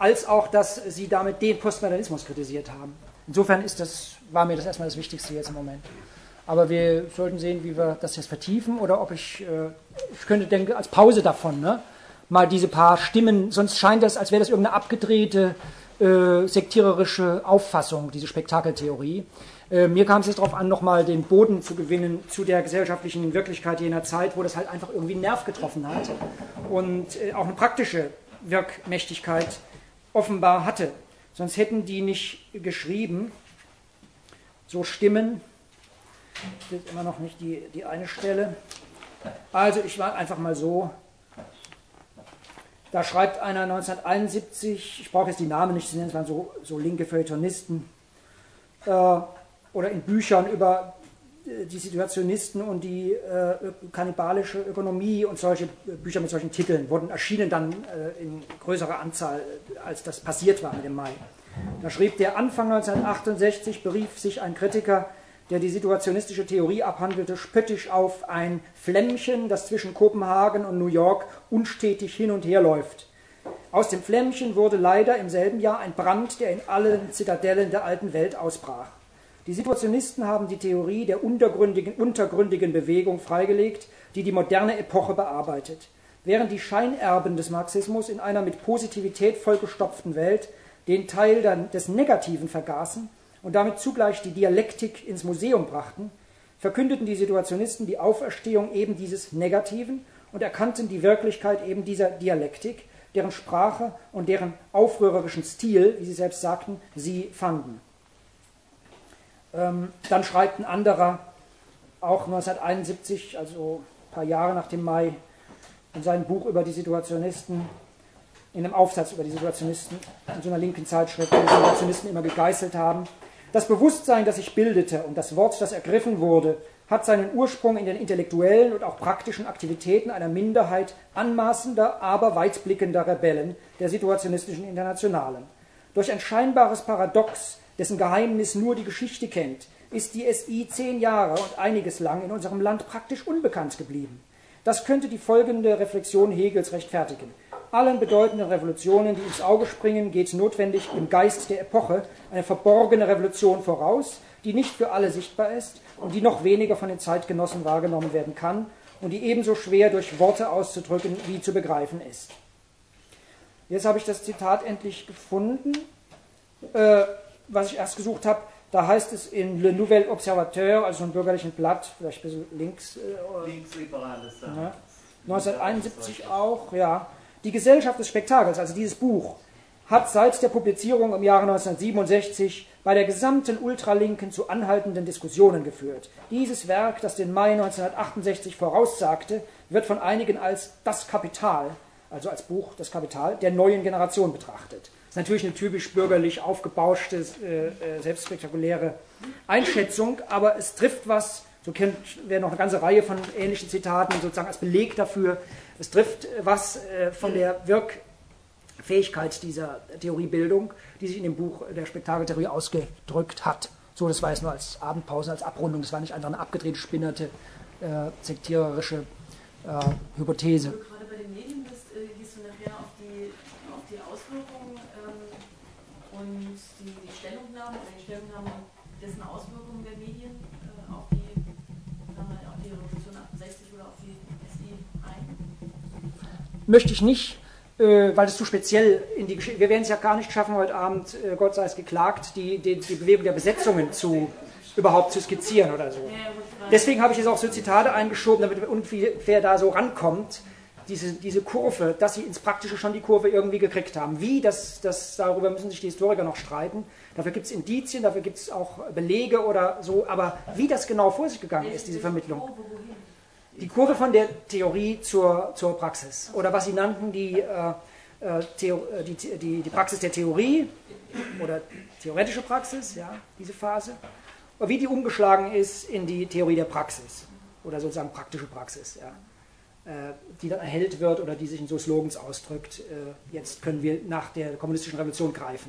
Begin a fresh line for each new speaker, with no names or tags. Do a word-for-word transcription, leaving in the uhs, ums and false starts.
als auch, dass sie damit den Postmodernismus kritisiert haben. Insofern ist das, war mir das erstmal das Wichtigste jetzt im Moment. Aber wir sollten sehen, wie wir das jetzt vertiefen oder ob ich, äh, ich könnte denken, als Pause davon, ne, mal diese paar Stimmen, sonst scheint das, als wäre das irgendeine abgedrehte, äh, sektiererische Auffassung, diese Spektakeltheorie. Äh, mir kam es jetzt darauf an, nochmal den Boden zu gewinnen zu der gesellschaftlichen Wirklichkeit jener Zeit, wo das halt einfach irgendwie einen Nerv getroffen hat und äh, auch eine praktische Wirkmächtigkeit offenbar hatte. Sonst hätten die nicht geschrieben, so Stimmen, das ist immer noch nicht die, die eine Stelle. Also ich war einfach mal so, da schreibt einer neunzehnhunderteinundsiebzig, ich brauche jetzt die Namen nicht zu nennen, es waren so, so linke Feuilletonisten, äh, oder in Büchern über die Situationisten und die äh, kannibalische Ökonomie und solche Bücher mit solchen Titeln wurden erschienen dann äh, in größerer Anzahl, als das passiert war mit dem Mai. Da schrieb der, Anfang neunzehnhundertachtundsechzig berief sich ein Kritiker, der die situationistische Theorie abhandelte, spöttisch auf ein Flämmchen, das zwischen Kopenhagen und New York unstetig hin und her läuft. Aus dem Flämmchen wurde leider im selben Jahr ein Brand, der in allen Zitadellen der alten Welt ausbrach. Die Situationisten haben die Theorie der untergründigen, untergründigen Bewegung freigelegt, die die moderne Epoche bearbeitet. Während die Scheinerben des Marxismus in einer mit Positivität vollgestopften Welt den Teil des Negativen vergaßen und damit zugleich die Dialektik ins Museum brachten, verkündeten die Situationisten die Auferstehung eben dieses Negativen und erkannten die Wirklichkeit eben dieser Dialektik, deren Sprache und deren aufrührerischen Stil, wie sie selbst sagten, sie fanden. Ähm, dann schreibt ein anderer, auch neunzehnhunderteinundsiebzig, also ein paar Jahre nach dem Mai, in seinem Buch über die Situationisten, in einem Aufsatz über die Situationisten, in so einer linken Zeitschrift, die die Situationisten immer gegeißelt haben: Das Bewusstsein, das sich bildete, und das Wort, das ergriffen wurde, hat seinen Ursprung in den intellektuellen und auch praktischen Aktivitäten einer Minderheit anmaßender, aber weitblickender Rebellen der situationistischen Internationalen. Durch ein scheinbares Paradox, dessen Geheimnis nur die Geschichte kennt, ist die S I zehn Jahre und einiges lang in unserem Land praktisch unbekannt geblieben. Das könnte die folgende Reflexion Hegels rechtfertigen: Allen bedeutenden Revolutionen, die ins Auge springen, geht notwendig im Geist der Epoche eine verborgene Revolution voraus, die nicht für alle sichtbar ist und die noch weniger von den Zeitgenossen wahrgenommen werden kann und die ebenso schwer durch Worte auszudrücken wie zu begreifen ist. Jetzt habe ich das Zitat endlich gefunden, äh, was ich erst gesucht habe. Da heißt es in Le Nouvel Observateur, also einem bürgerlichen Blatt, vielleicht ein bisschen links, äh,
linksliberales,
ja, neunzehnhunderteinundsiebzig auch, ja. Die Gesellschaft des Spektakels, also dieses Buch, hat seit der Publizierung im Jahre neunzehnhundertsiebenundsechzig bei der gesamten Ultralinken zu anhaltenden Diskussionen geführt. Dieses Werk, das den Mai neunzehnhundertachtundsechzig voraussagte, wird von einigen als das Kapital, also als Buch das Kapital, der neuen Generation betrachtet. Das ist natürlich eine typisch bürgerlich aufgebauschte, äh, selbstspektakuläre Einschätzung, aber es trifft was, so kennt wir noch eine ganze Reihe von ähnlichen Zitaten, sozusagen als Beleg dafür. Es trifft was äh, von der Wirkfähigkeit dieser Theoriebildung, die sich in dem Buch der Spektakeltheorie ausgedrückt hat. So, das war jetzt nur als Abendpause, als Abrundung, das war nicht einfach eine abgedrehte, spinnerte, äh, sektiererische äh, Hypothese.
Gerade bei den Medien bist, äh, gehst du nachher auf die, auf die Auswirkungen ähm, und die, die Stellungnahmen, oder die Stellungnahmen dessen Auswirkungen der Medien äh, auf die, sagen wir, auf die Revolution achtundsechzig oder auf die S I ein?
Möchte ich nicht, äh, weil es zu speziell in die Geschichte, wir werden es ja gar nicht schaffen, heute Abend, äh, Gott sei es geklagt, die, die, die Bewegung der Besetzungen zu, überhaupt zu skizzieren oder so. Deswegen habe ich jetzt auch so Zitate eingeschoben, damit man ungefähr da so rankommt, diese, diese Kurve, dass sie ins Praktische schon die Kurve irgendwie gekriegt haben. Wie, das, das, darüber müssen sich die Historiker noch streiten. Dafür gibt es Indizien, dafür gibt es auch Belege oder so, aber wie das genau vor sich gegangen ist, diese Vermittlung. Die Kurve von der Theorie zur, zur Praxis. Oder was sie nannten, die, äh, Theo, die, die, die Praxis der Theorie oder theoretische Praxis, ja, diese Phase. Oder wie die umgeschlagen ist in die Theorie der Praxis. Oder sozusagen praktische Praxis, ja, äh, die dann erhellt wird oder die sich in so Slogans ausdrückt. Äh, jetzt können wir nach der kommunistischen Revolution greifen.